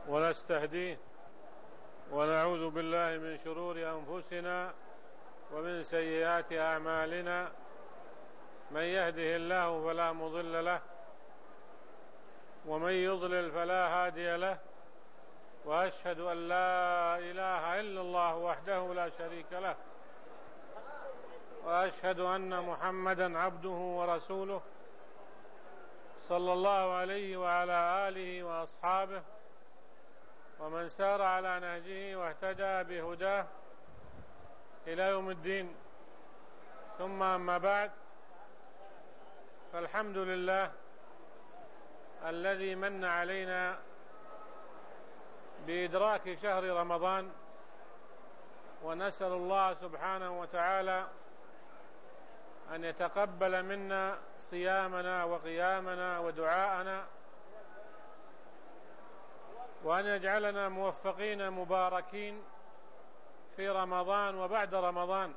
ونستهديه ونعوذ بالله من شرور أنفسنا ومن سيئات أعمالنا. من يهده الله فلا مضل له ومن يضلل فلا هادي له، وأشهد أن لا إله إلا الله وحده لا شريك له، وأشهد أن محمدا عبده ورسوله صلى الله عليه وعلى آله وأصحابه ومن سار على نهجه واهتدى بهداه إلى يوم الدين. ثم أما بعد، فالحمد لله الذي من علينا بإدراك شهر رمضان، ونسأل الله سبحانه وتعالى أن يتقبل منا صيامنا وقيامنا ودعاءنا، وأن يجعلنا موفقين مباركين في رمضان وبعد رمضان،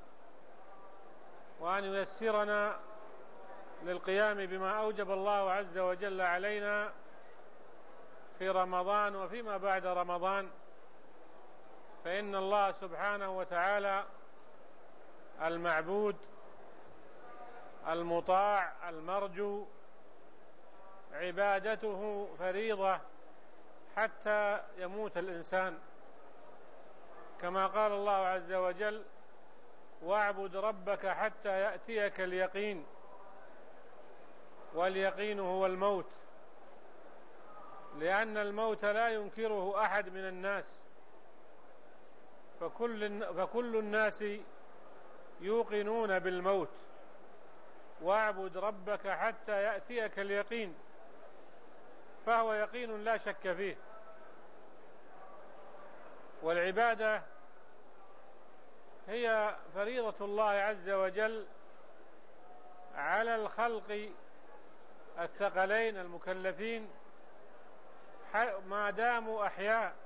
وأن ييسرنا للقيام بما أوجب الله عز وجل علينا في رمضان وفيما بعد رمضان. فإن الله سبحانه وتعالى المعبود المطاع المرجو، عبادته فريضة حتى يموت الإنسان، كما قال الله عز وجل: واعبد ربك حتى يأتيك اليقين. واليقين هو الموت، لأن الموت لا ينكره أحد من الناس، فكل الناس يوقنون بالموت. واعبد ربك حتى يأتيك اليقين، فهو يقين لا شك فيه. والعبادة هي فريضة الله عز وجل على الخلق الثقلين المكلفين ما داموا أحياء.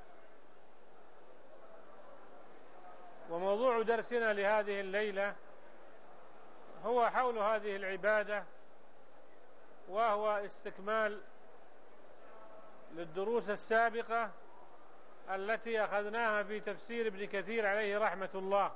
وموضوع درسنا لهذه الليلة هو حول هذه العبادة، وهو استكمال للدروس السابقة التي أخذناها في تفسير ابن كثير عليه رحمة الله،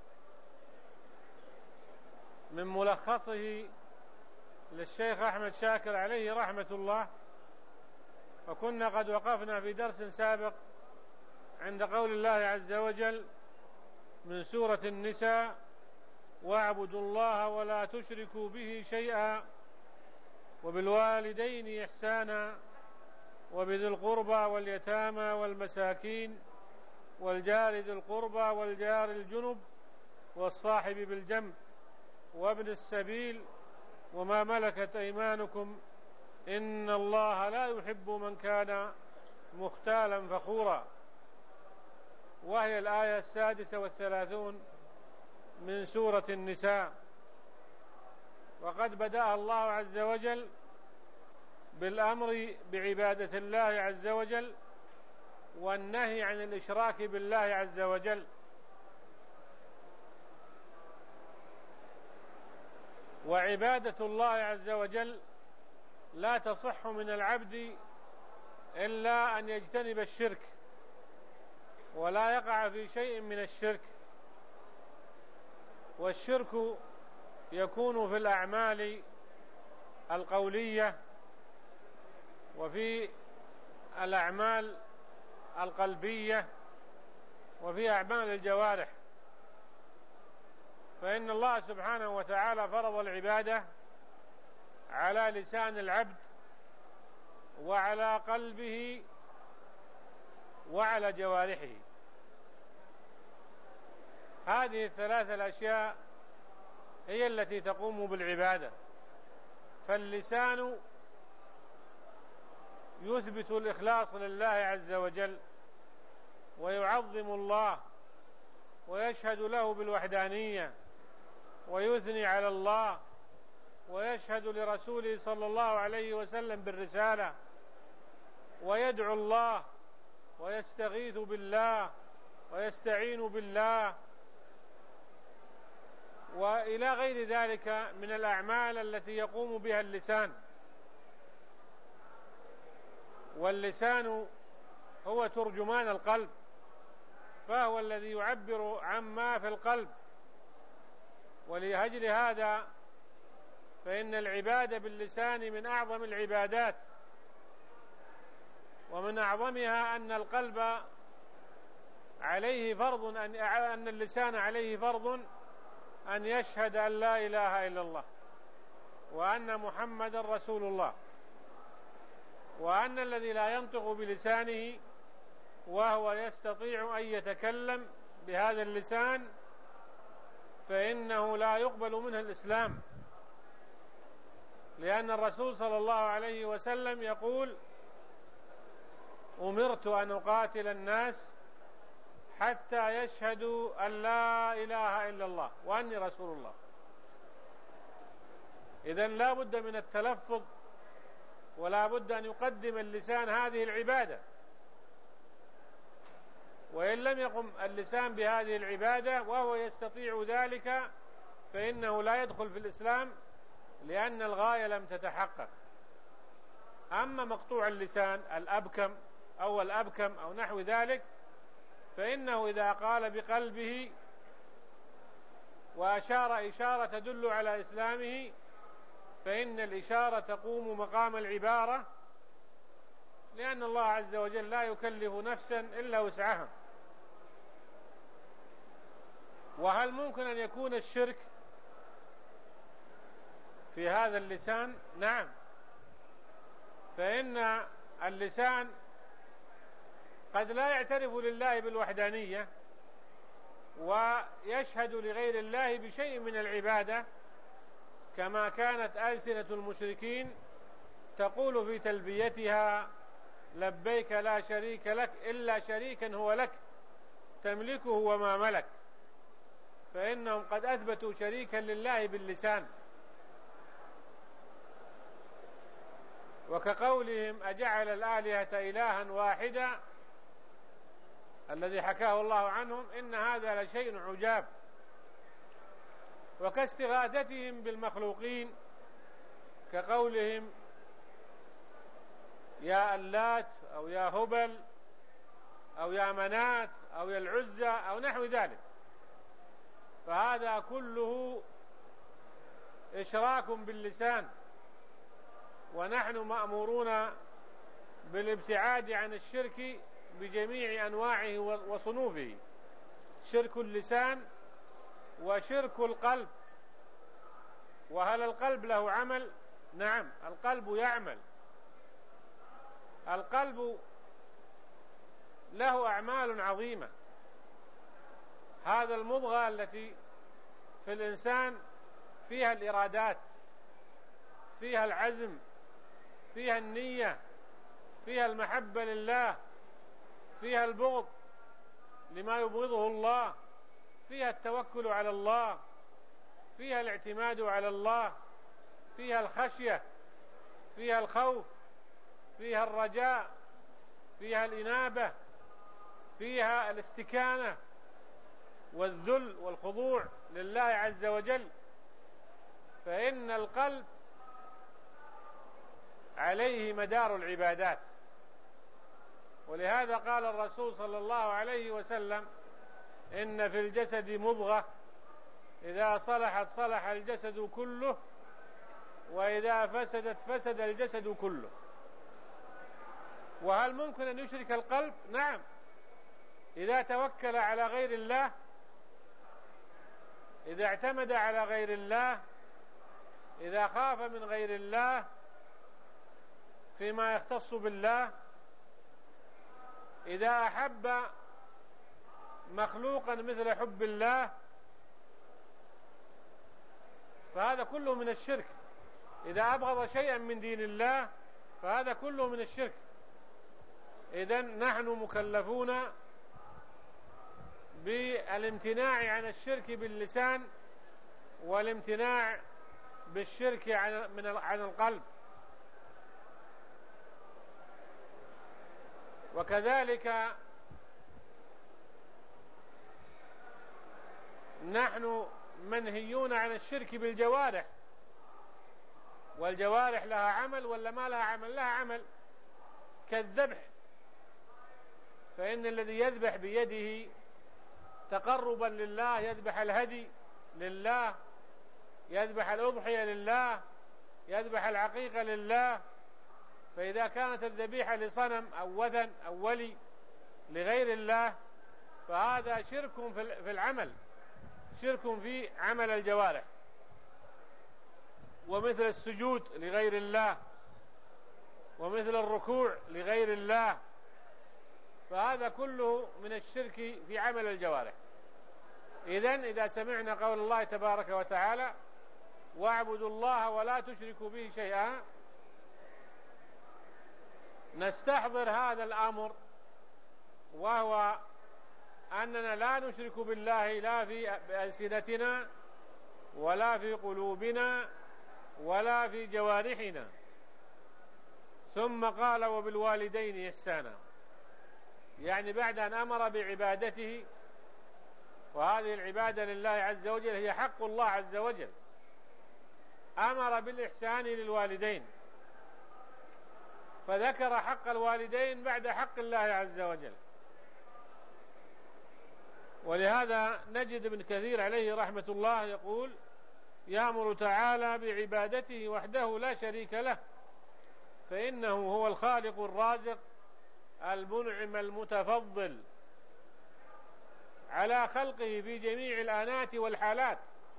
من ملخصه للشيخ أحمد شاكر عليه رحمة الله. وكنا قد وقفنا في درس سابق عند قول الله عز وجل من سورة النساء: واعبدوا الله ولا تشركوا به شيئا وبالوالدين إحسانا وبذي القربى واليتامى والمساكين والجار ذي القربى والجار الجنب والصاحب بالجنب وابن السبيل وما ملكت أيمانكم إن الله لا يحب من كان مختالا فخورا. وهي الآية 36 من سورة النساء. وقد بدأ الله عز وجل بالأمر بعبادة الله عز وجل والنهي عن الإشراك بالله عز وجل. وعبادة الله عز وجل لا تصح من العبد إلا أن يجتنب الشرك ولا يقع في شيء من الشرك. والشرك يكون في الأعمال القولية وفي الأعمال القلبية وفي أعمال الجوارح. فإن الله سبحانه وتعالى فرض العبادة على لسان العبد وعلى قلبه وعلى جوارحه. هذه الثلاث الأشياء هي التي تقوم بالعبادة. فاللسان يثبت الإخلاص لله عز وجل ويعظم الله ويشهد له بالوحدانية ويثني على الله ويشهد لرسوله صلى الله عليه وسلم بالرسالة ويدعو الله ويستغيث بالله ويستعين بالله وإلى غير ذلك من الأعمال التي يقوم بها اللسان. واللسان هو ترجمان القلب، فهو الذي يعبر عما في القلب. ولأجل هذا فإن العبادة باللسان من أعظم العبادات، ومن أعظمها أن القلب عليه فرض أن اللسان عليه فرض أن يشهد أن لا إله إلا الله وأن محمدا رسول الله، وأن الذي لا ينطق بلسانه وهو يستطيع أن يتكلم بهذا اللسان فإنه لا يقبل منه الإسلام، لأن الرسول صلى الله عليه وسلم يقول: أمرت أن أقاتل الناس حتى يشهدوا أن لا إله إلا الله وأني رسول الله. إذن لا بد من التلفظ، ولا بد أن يقدم اللسان هذه العبادة، وإن لم يقم اللسان بهذه العبادة وهو يستطيع ذلك فإنه لا يدخل في الإسلام، لأن الغاية لم تتحقق. أما مقطوع اللسان الأبكم أو نحو ذلك، فإنه إذا قال بقلبه وأشار إشارة تدل على إسلامه فإن الإشارة تقوم مقام العبارة، لأن الله عز وجل لا يكلف نفسا إلا وسعها. وهل ممكن أن يكون الشرك في هذا اللسان؟ نعم، فإن اللسان قد لا يعترف لله بالوحدانية ويشهد لغير الله بشيء من العبادة، كما كانت ألسنة المشركين تقول في تلبيتها: لبيك لا شريك لك إلا شريكا هو لك تملكه وما ملك. فإنهم قد أثبتوا شريكا لله باللسان، وكقولهم: أجعل الآلهة إلها واحدا، الذي حكاه الله عنهم: إن هذا لشيء عجاب. وكاستغاثتهم بالمخلوقين، كقولهم: يا اللات أو يا هبل أو يا منات أو يا العزى أو نحو ذلك، فهذا كله إشراك باللسان، ونحن مأمورون بالابتعاد عن الشرك بجميع أنواعه وصنوفه: شرك اللسان وشرك القلب. وهل القلب له عمل؟ نعم، القلب يعمل. القلب له أعمال عظيمة. هذا المضغة التي في الإنسان فيها الإرادات، فيها العزم، فيها النية، فيها المحبة لله، فيها البغض لما يبغضه الله، فيها التوكل على الله، فيها الاعتماد على الله، فيها الخشية، فيها الخوف، فيها الرجاء، فيها الإنابة، فيها الاستكانة والذل والخضوع لله عز وجل. فإن القلب عليه مدار العبادات، ولهذا قال الرسول صلى الله عليه وسلم: إن في الجسد مضغة إذا صلحت صلح الجسد كله، وإذا فسدت فسد الجسد كله. وهل ممكن أن يشرك القلب؟ نعم، إذا توكل على غير الله، إذا اعتمد على غير الله، إذا خاف من غير الله فيما يختص بالله، إذا أحب مخلوقا مثل حب الله، فهذا كله من الشرك. إذا أبغض شيئا من دين الله فهذا كله من الشرك. إذن نحن مكلفون بالامتناع عن الشرك باللسان، والامتناع بالشرك عن القلب. وكذلك نحن منهيون عن الشرك بالجوارح، والجوارح لها عمل ولا ما لها عمل؟ لها عمل، كالذبح. فإن الذي يذبح بيده تقربا لله، يذبح الهدي لله، يذبح الأضحية لله، يذبح العقيقة لله. فإذا كانت الذبيحة لصنم أو وثن أو ولي لغير الله فهذا شرك في العمل، شرك في عمل الجوارح. ومثل السجود لغير الله، ومثل الركوع لغير الله، فهذا كله من الشرك في عمل الجوارح. إذن إذا سمعنا قول الله تبارك وتعالى واعبدوا الله ولا تشركوا به شيئا، نستحضر هذا الأمر، وهو أننا لا نشرك بالله لا في ألسنتنا ولا في قلوبنا ولا في جوارحنا. ثم قال وبالوالدين إحسانا، يعني بعد أن أمر بعبادته، وهذه العبادة لله عز وجل هي حق الله عز وجل، أمر بالإحسان للوالدين، فذكر حق الوالدين بعد حق الله عز وجل. ولهذا نجد ابن كثير عليه رحمة الله يقول يأمر تعالى بعبادته وحده لا شريك له، فإنه هو الخالق الرازق المنعم المتفضل على خلقه في جميع الآنات والحالات.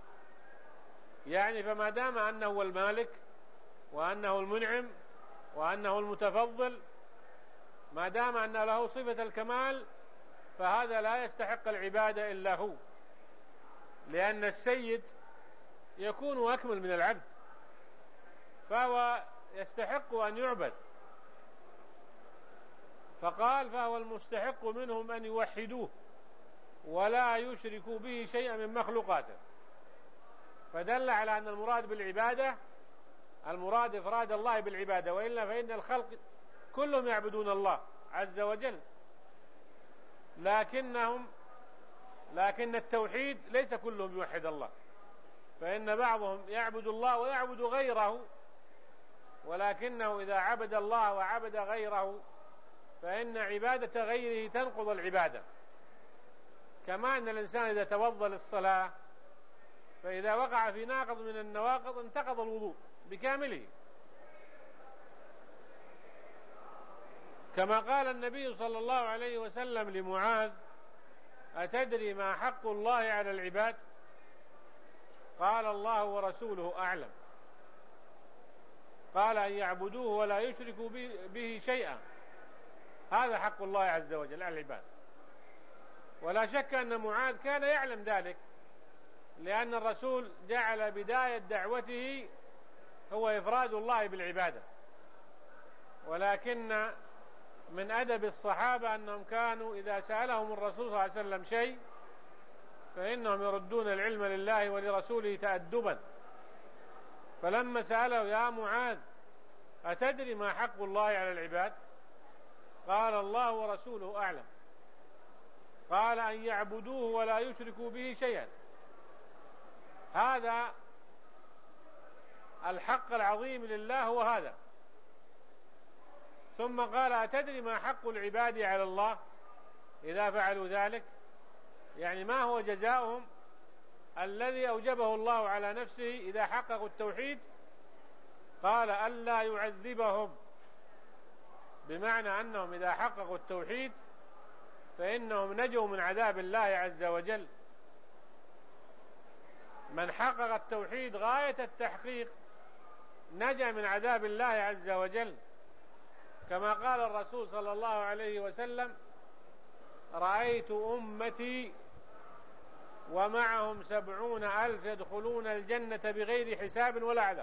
يعني فما دام أنه هو المالك وأنه المنعم وأنه المتفضل، ما دام أن له صفة الكمال، فهذا لا يستحق العبادة إلا هو، لأن السيد يكون أكمل من العبد، فهو يستحق أن يعبد. فقال فهو المستحق منهم أن يوحدوه ولا يشركوا به شيئا من مخلوقاته، فدل على أن المراد بالعبادة المراد إفراد الله بالعبادة، وإلا فإن الخلق كلهم يعبدون الله عز وجل، لكن التوحيد ليس كلهم يوحد الله، فإن بعضهم يعبد الله ويعبد غيره، ولكنه إذا عبد الله وعبد غيره فإن عبادة غيره تنقض العبادة. كما أن الإنسان إذا توضأ للصلاة فإذا وقع في ناقض من النواقض انتقض الوضوء بكامله، كما قال النبي صلى الله عليه وسلم لمعاذ أتدري ما حق الله على العباد؟ قال الله ورسوله أعلم. قال أن يعبدوه ولا يشركوا به شيئا، هذا حق الله عز وجل على العباد. ولا شك أن معاذ كان يعلم ذلك، لأن الرسول جعل بداية دعوته هو إفراد الله بالعبادة. ولكن من أدب الصحابة أنهم كانوا إذا سألهم الرسول صلى الله عليه وسلم شيء فإنهم يردون العلم لله ولرسوله تأدبا. فلما سأله يا معاذ أتدري ما حق الله على العباد؟ قال الله ورسوله أعلم. قال أن يعبدوه ولا يشركوا به شيئا، هذا الحق العظيم لله هو هذا. ثم قال أتدري ما حق العباد على الله إذا فعلوا ذلك؟ يعني ما هو جزاؤهم الذي أوجبه الله على نفسه إذا حققوا التوحيد؟ قال ألا يعذبهم، بمعنى أنهم إذا حققوا التوحيد فإنهم نجوا من عذاب الله عز وجل. من حقق التوحيد غاية التحقيق نجا من عذاب الله عز وجل، كما قال الرسول صلى الله عليه وسلم رأيت أمتي ومعهم 70,000 يدخلون الجنة بغير حساب ولا عذاب.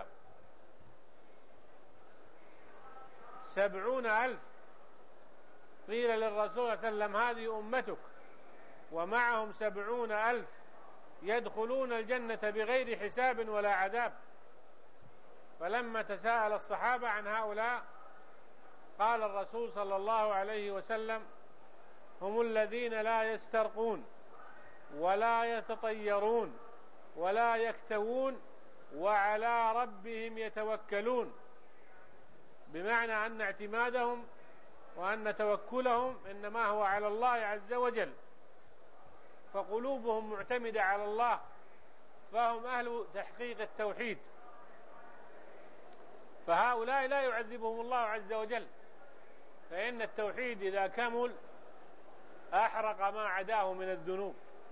70,000 قيل للرسول صلى الله عليه وسلم هذه أمتك ومعهم 70,000 يدخلون الجنة بغير حساب ولا عذاب. فلما تساءل الصحابة عن هؤلاء قال الرسول صلى الله عليه وسلم هم الذين لا يسترقون ولا يتطيرون ولا يكتوون وعلى ربهم يتوكلون، بمعنى أن اعتمادهم وأن توكلهم إنما هو على الله عز وجل، فقلوبهم معتمدة على الله، فهم أهل تحقيق التوحيد، فهؤلاء لا يعذبهم الله عز وجل، فإن التوحيد إذا كمل أحرق ما عداه من الذنوب.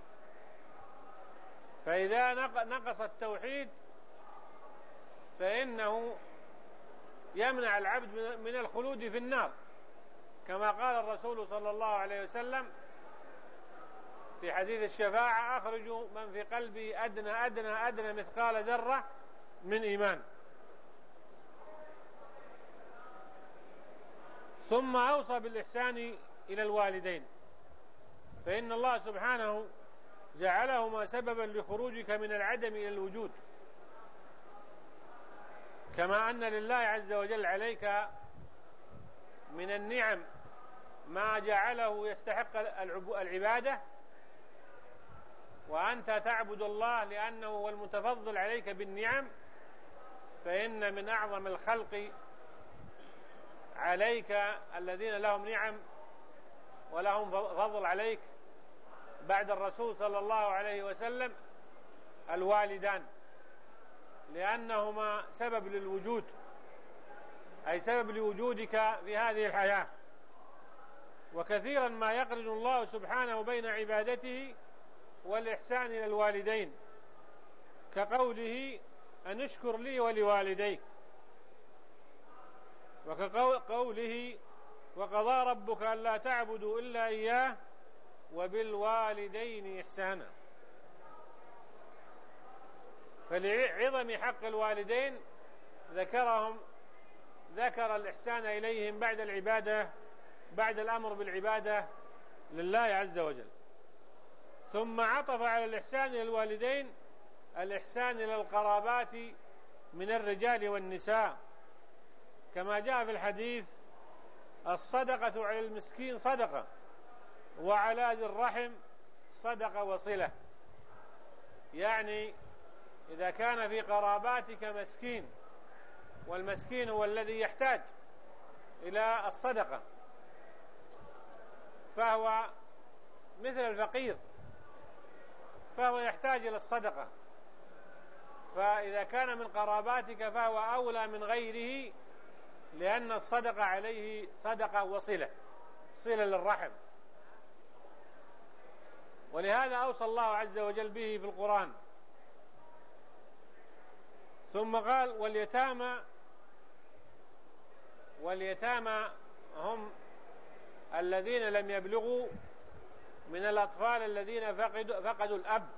فإذا نقص التوحيد فإنه يمنع العبد من الخلود في النار، كما قال الرسول صلى الله عليه وسلم في حديث الشفاعة: أخرجوا من في قلبه أدنى أدنى أدنى مثقال ذرة من إيمان. ثم أوصى بالإحسان إلى الوالدين، فإن الله سبحانه جعلهما سببا لخروجك من العدم إلى الوجود، كما أن لله عز وجل عليك من النعم ما جعله يستحق العبادة، وأنت تعبد الله لأنه هو المتفضل عليك بالنعم، فإن من أعظم الخلق عليك الذين لهم نعم ولهم فضل عليك بعد الرسول صلى الله عليه وسلم الوالدان، لأنهما سبب للوجود، أي سبب لوجودك في هذه الحياة. وكثيرا ما يقرن الله سبحانه بين عبادته والإحسان إلى الوالدين، كقوله: أن اشكر لي ولوالديك، وكقوله: وقضى ربك ألا تعبدوا إلا إياه وبالوالدين إحسانا. فلعظم حق الوالدين ذكر الإحسان إليهم بعد العبادة، بعد الأمر بالعبادة لله عز وجل. ثم عطف على الإحسان إلى الوالدين الإحسان إلى القرابات من الرجال والنساء، كما جاء في الحديث: الصدقة على المسكين صدقة، وعلى ذي الرحم صدقة وصلة. يعني إذا كان في قراباتك مسكين، والمسكين هو الذي يحتاج إلى الصدقة، فهو مثل الفقير، فهو يحتاج إلى الصدقة، فإذا كان من قراباتك فهو أولى من غيره، لأن الصدقة عليه صدقة وصلة، صلة للرحم. ولهذا أوصى الله عز وجل به في القرآن. ثم قال: واليتامى هم الذين لم يبلغوا من الأطفال الذين فقدوا الأب،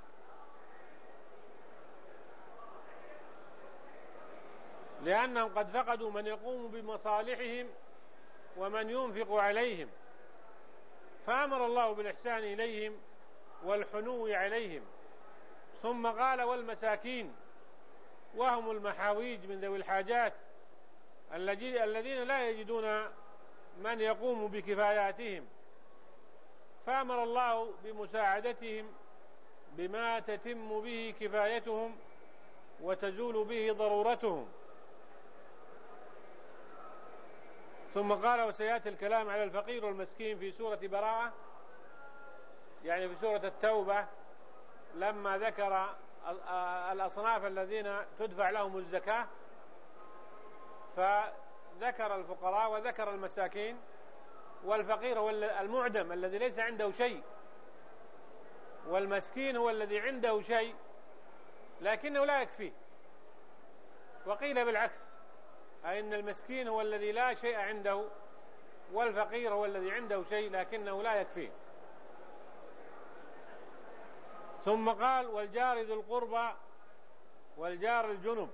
لأنهم قد فقدوا من يقوم بمصالحهم ومن ينفق عليهم، فأمر الله بالإحسان إليهم والحنو عليهم. ثم قال: والمساكين، وهم المحاويج من ذوي الحاجات الذين لا يجدون من يقوم بكفاياتهم، فأمر الله بمساعدتهم بما تتم به كفايتهم وتزول به ضرورتهم. ثم قال: وسيأتي الكلام على الفقير والمسكين في سورة براءة، يعني في سورة التوبة، لما ذكر الأصناف الذين تدفع لهم الزكاة، فذكر الفقراء وذكر المساكين. والفقير هو المعدم الذي ليس عنده شيء، والمسكين هو الذي عنده شيء لكنه لا يكفيه. وقيل بالعكس، أي أن المسكين هو الذي لا شيء عنده، والفقير هو الذي عنده شيء لكنه لا يكفيه. ثم قال: والجار ذي القربى والجار الجنب.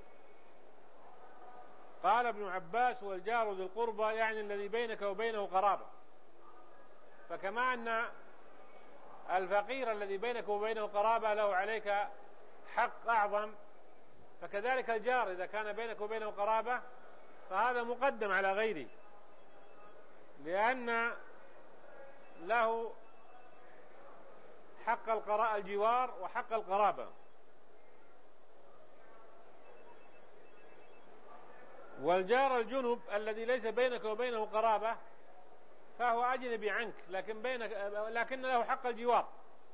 قال ابن عباس: والجار ذي القربى يعني الذي بينك وبينه قرابة، فكما أن الفقير الذي بينك وبينه قرابة له عليك حق أعظم، فكذلك الجار إذا كان بينك وبينه قرابة فهذا مقدم على غيره، لأن له حق الجوار وحق القرابة. والجار الجنب الذي ليس بينك وبينه قرابة فهو أجنبي عنك، لكن له حق الجوار.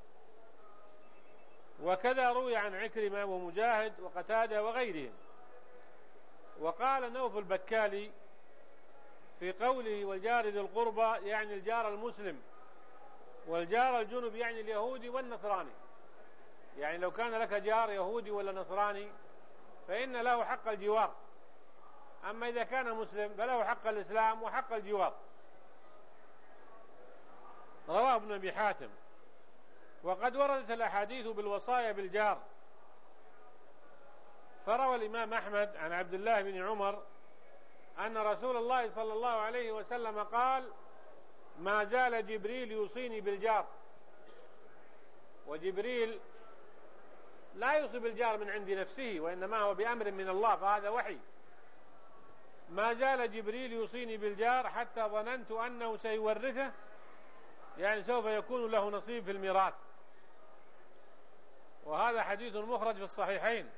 وكذا روي عن عكرمة ومجاهد وقتادة وغيرهم. وقال نوف البكالي في قوله والجار ذي القربى يعني الجار المسلم، والجار الجنب يعني اليهودي والنصراني. يعني لو كان لك جار يهودي ولا نصراني فإن له حق الجوار، أما إذا كان مسلم فله حق الإسلام وحق الجوار. رواه ابن أبي حاتم. وقد وردت الأحاديث بالوصايا بالجار، فروى الإمام أحمد عن عبد الله بن عمر أن رسول الله صلى الله عليه وسلم قال: ما زال جبريل يوصيني بالجار. وجبريل لا يوصي بالجار من عند نفسه، وإنما هو بأمر من الله، فهذا وحي. ما زال جبريل يوصيني بالجار حتى ظننت أنه سيورثه، يعني سوف يكون له نصيب في الميراث. وهذا حديث مخرج في الصحيحين.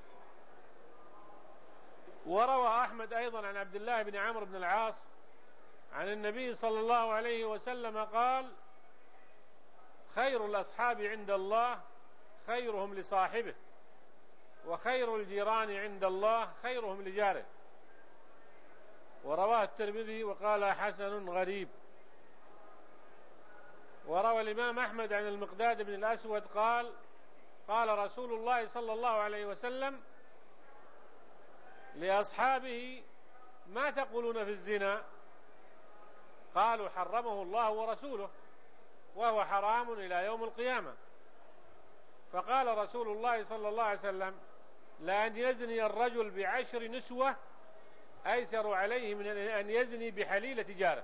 وروى أحمد أيضا عن عبد الله بن عمرو بن العاص عن النبي صلى الله عليه وسلم قال: خير الأصحاب عند الله خيرهم لصاحبه، وخير الجيران عند الله خيرهم لجاره. ورواه الترمذي وقال حسن غريب. وروى الإمام أحمد عن المقداد بن الأسود قال: قال رسول الله صلى الله عليه وسلم لأصحابه: ما تقولون في الزنا؟ قالوا: حرمه الله ورسوله وهو حرام إلى يوم القيامة. فقال رسول الله صلى الله عليه وسلم: لأن يزني الرجل بعشر نسوة أيسر عليه من أن يزني بحليلة جاره.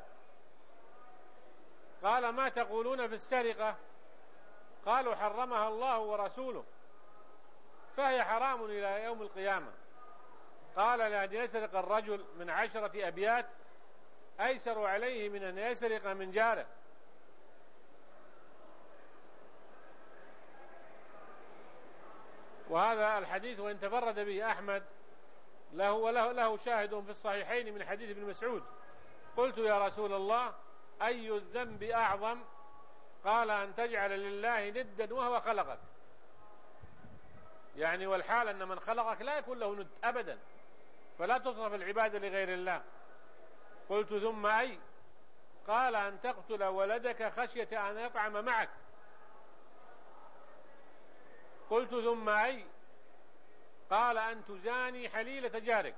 قال: ما تقولون في السرقة؟ قالوا: حرمها الله ورسوله فهي حرام إلى يوم القيامة. قال: لأن يسرق الرجل من 10 أبيات أيسر عليه من أن يسرق من جاره. وهذا الحديث وإن تفرد به أحمد له شاهد في الصحيحين من حديث ابن مسعود: قلت يا رسول الله أي الذنب أعظم؟ قال: أن تجعل لله ندا وهو خلقك. يعني والحال أن من خلقك لا يكون له ند أبدا، فلا تصرف العبادة لغير الله. قلت ثم أي؟ قال: أن تقتل ولدك خشية أن يطعم معك. قلت ثم أي؟ قال: أن تزاني حليلة جارك.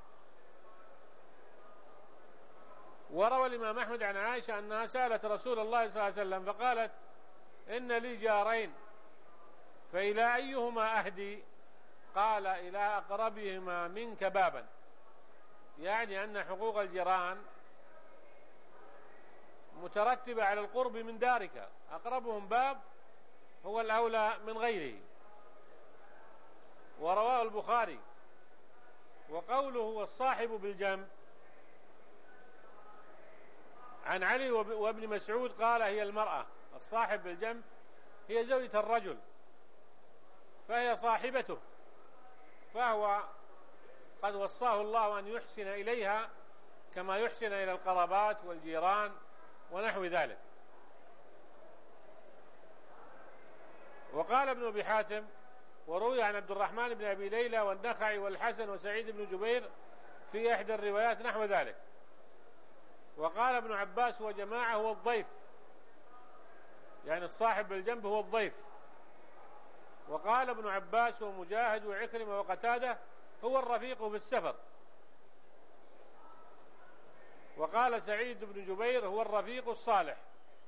وروى الإمام أحمد عن عائشة أنها سألت رسول الله صلى الله عليه وسلم فقالت: إن لي جارين فإلى أيهما أهدي؟ قال: إلى أقربهما منك بابا، يعني أن حقوق الجيران مترتبة على القرب من دارك، أقربهم باب هو الأولى من غيره. ورواه البخاري. وقوله والصاحب بالجنب عن علي وابن مسعود قال: هي المرأة. الصاحب بالجنب هي زوجة الرجل، فهي صاحبته، فهو قد وصاه الله أن يحسن إليها كما يحسن إلى القرابات والجيران ونحو ذلك. وقال ابن أبي حاتم: وروي عن عبد الرحمن بن أبي ليلى والنخعي والحسن وسعيد بن جبير في إحدى الروايات نحو ذلك. وقال ابن عباس وجماعة هو الضيف، يعني الصاحب بالجنب هو الضيف. وقال ابن عباس ومجاهد وعكرمة وقتادة هو الرفيق في السفر. وقال سعيد بن جبير هو الرفيق الصالح.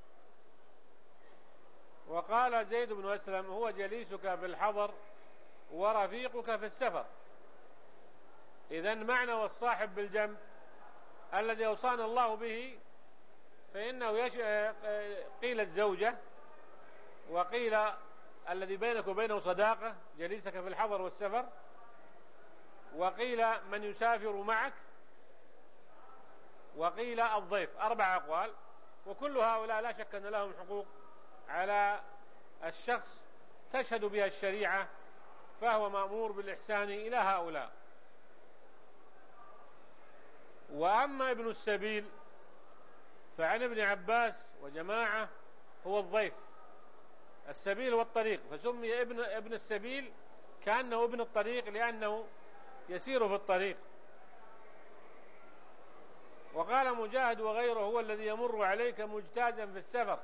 وقال زيد بن أسلم هو جليسك في الحضر ورفيقك في السفر. إذن معنى والصاحب بالجنب الذي أوصانا الله به، فإنه قيل الزوجة، وقيل الذي بينك وبينه صداقة جليسك في الحضر والسفر، وقيل من يسافر معك، وقيل الضيف. 4 أقوال، وكل هؤلاء لا شك أن لهم حقوق على الشخص تشهد بها الشريعة، فهو مأمور بالإحسان إلى هؤلاء. وأما ابن السبيل فعن ابن عباس وجماعة هو الضيف، السبيل والطريق، فسمي ابن السبيل كأنه ابن الطريق لأنه يسير في الطريق. وقال مجاهد وغيره هو الذي يمر عليك مجتازا في السفر،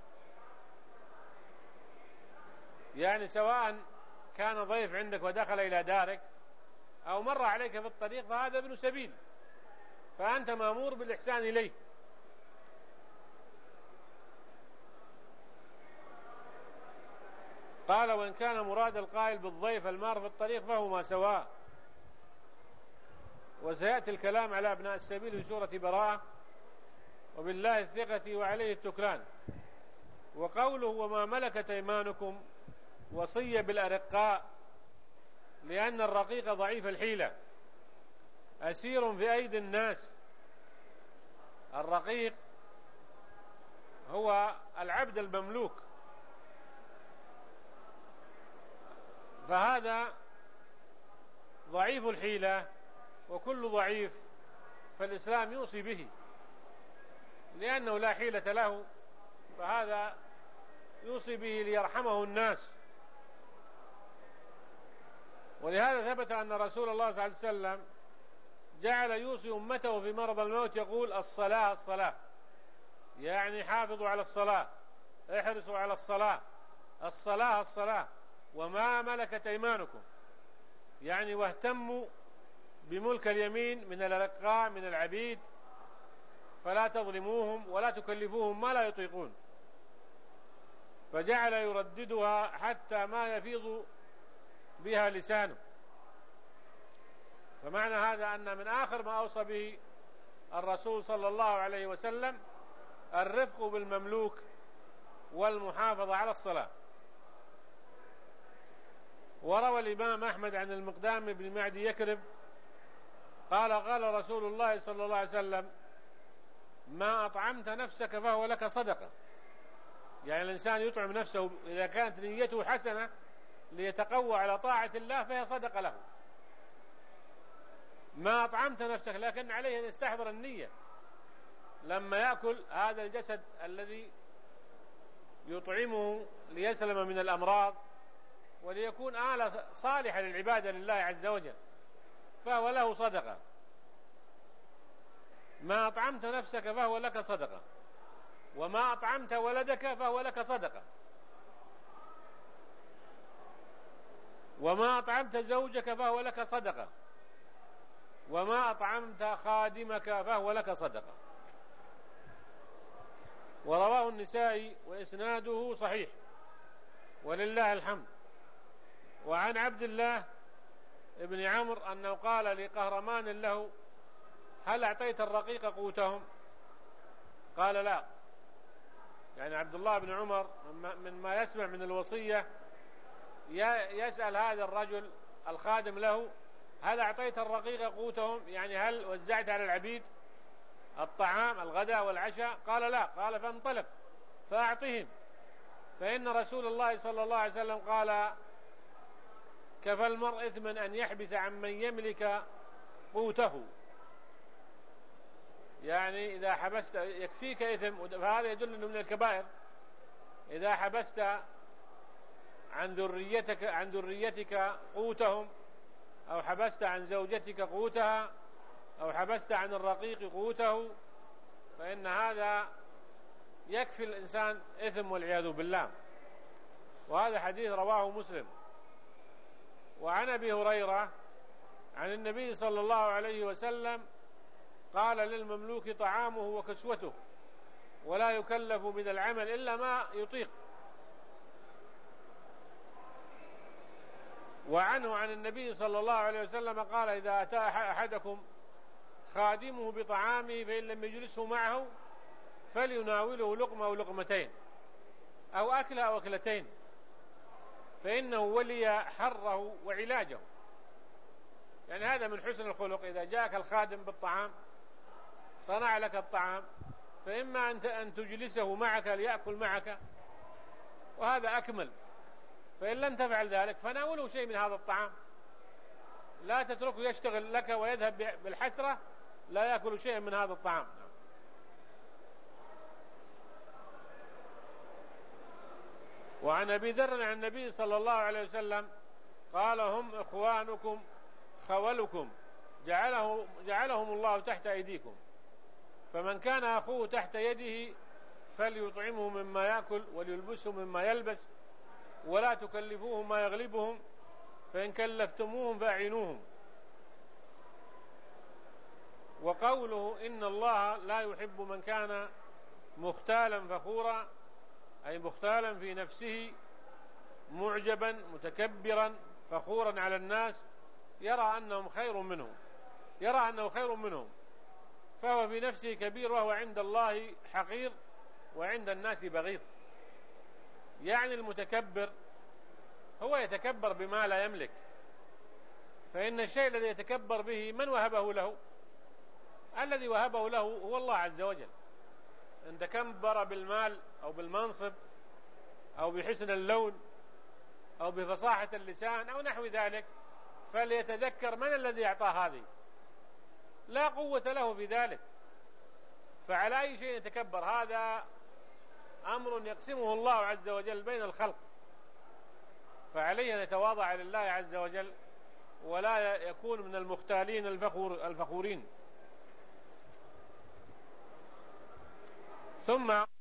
يعني سواء كان ضيف عندك ودخل إلى دارك أو مر عليك في الطريق فهذا ابن سبيل، فأنت مأمور بالإحسان إليه. قال وإن كان مراد القائل بالضيف المار في الطريق فهما سواء. وسيأتي الكلام على أبناء السبيل في سورة براءة، وبالله الثقة وعليه التكلان. وقوله وما ملكت أيمانكم وصية بالأرقاء، لأن الرقيق ضعيف الحيلة أسير في أيدي الناس. الرقيق هو العبد المملوك، فهذا ضعيف الحيلة، وكل ضعيف فالإسلام يوصي به لأنه لا حيلة له، فهذا يوصي به ليرحمه الناس. ولهذا ثبت أن رسول الله صلى الله عليه وسلم جعل يوصي أمته في مرض الموت يقول الصلاة الصلاة، يعني حافظوا على الصلاة، احرصوا على الصلاة، الصلاة الصلاة، وما ملكت أيمانكم، يعني واهتموا بملك اليمين من الأرقاء من العبيد، فلا تظلموهم ولا تكلفوهم ما لا يطيقون. فجعل يرددها حتى ما يفيض بها لسانه. فمعنى هذا أن من آخر ما أوصى به الرسول صلى الله عليه وسلم الرفق بالمملوك والمحافظة على الصلاة. وروى الإمام أحمد عن المقدام بن معدي يكرب قال قال رسول الله صلى الله عليه وسلم ما أطعمت نفسك فهو لك صدقة، يعني الإنسان يطعم نفسه إذا كانت نيته حسنة ليتقوى على طاعة الله فهي صدقة له. ما أطعمت نفسك، لكن عليه أن يستحضر النية لما يأكل هذا الجسد الذي يطعمه ليسلم من الأمراض وليكون آلة صالحة للعبادة لله عز وجل، فهو له صدقة. ما أطعمت نفسك فهو لك صدقة، وما أطعمت ولدك فهو لك صدقة، وما أطعمت زوجك فهو لك صدقة، وما أطعمت خادمك فهو لك صدقة. ورواه النسائي وإسناده صحيح ولله الحمد. وعن عبد الله ابن عمرو أنه قال لقهرمان له هل أعطيت الرقيق قوتهم؟ قال لا. يعني عبد الله بن عمر مما يسمع من الوصية يسأل هذا الرجل الخادم له هل أعطيت الرقيق قوتهم، يعني هل وزعت على العبيد الطعام الغداء والعشاء؟ قال لا. قال فانطلق فأعطهم، فإن رسول الله صلى الله عليه وسلم قال كفى المرء إثما أن يحبس عن من يملك قوته، يعني إذا حبست يكفيك إثم، فهذا يدل أنه من الكبائر. إذا حبست عن ذريتك قوتهم، أو حبست عن زوجتك قوتها، أو حبست عن الرقيق قوته، فإن هذا يكفي الإنسان إثم والعياذ بالله. وهذا حديث رواه مسلم. وعن أبي هريرة عن النبي صلى الله عليه وسلم قال للمملوك طعامه وكسوته ولا يكلف من العمل إلا ما يطيق. وعنه عن النبي صلى الله عليه وسلم قال إذا أتى أحدكم خادمه بطعامه فإن لم يجلسه معه فليناوله لقمة أو لقمتين أو أكلة أو أكلتين، فإنه ولي حره وعلاجه. يعني هذا من حسن الخلق، إذا جاءك الخادم بالطعام صنع لك الطعام فإما أن تجلسه معك ليأكل معك، وهذا أكمل، فإن لم تفعل ذلك فناوله شيء من هذا الطعام، لا تتركه يشتغل لك ويذهب بالحسرة لا يأكل شيء من هذا الطعام. وعن أبي ذر عن النبي صلى الله عليه وسلم قال هم إخوانكم خولكم جعلهم الله تحت أيديكم، فمن كان أخوه تحت يده فليطعمه مما يأكل وليلبسه مما يلبس، ولا تكلفوهم ما يغلبهم، فإن كلفتموهم فأعينوهم. وقوله إن الله لا يحب من كان مختالا فخورا، أي مختالا في نفسه معجبا متكبرا فخورا على الناس، يرى أنه خير منهم، فهو في نفسه كبير وهو عند الله حقير وعند الناس بغيض. يعني المتكبر هو يتكبر بما لا يملك، فإن الشيء الذي يتكبر به من وهبه له؟ الذي وهبه له هو الله عز وجل. إن تكبر بالمال أو بالمنصب أو بحسن اللون أو بفصاحة اللسان أو نحو ذلك، فليتذكر من الذي أعطاه هذه، لا قوة له في ذلك، فعلى أي شيء يتكبر؟ هذا أمر يقسمه الله عز وجل بين الخلق، فعليه أن يتواضع لله عز وجل ولا يكون من المختالين الفخورين. ثم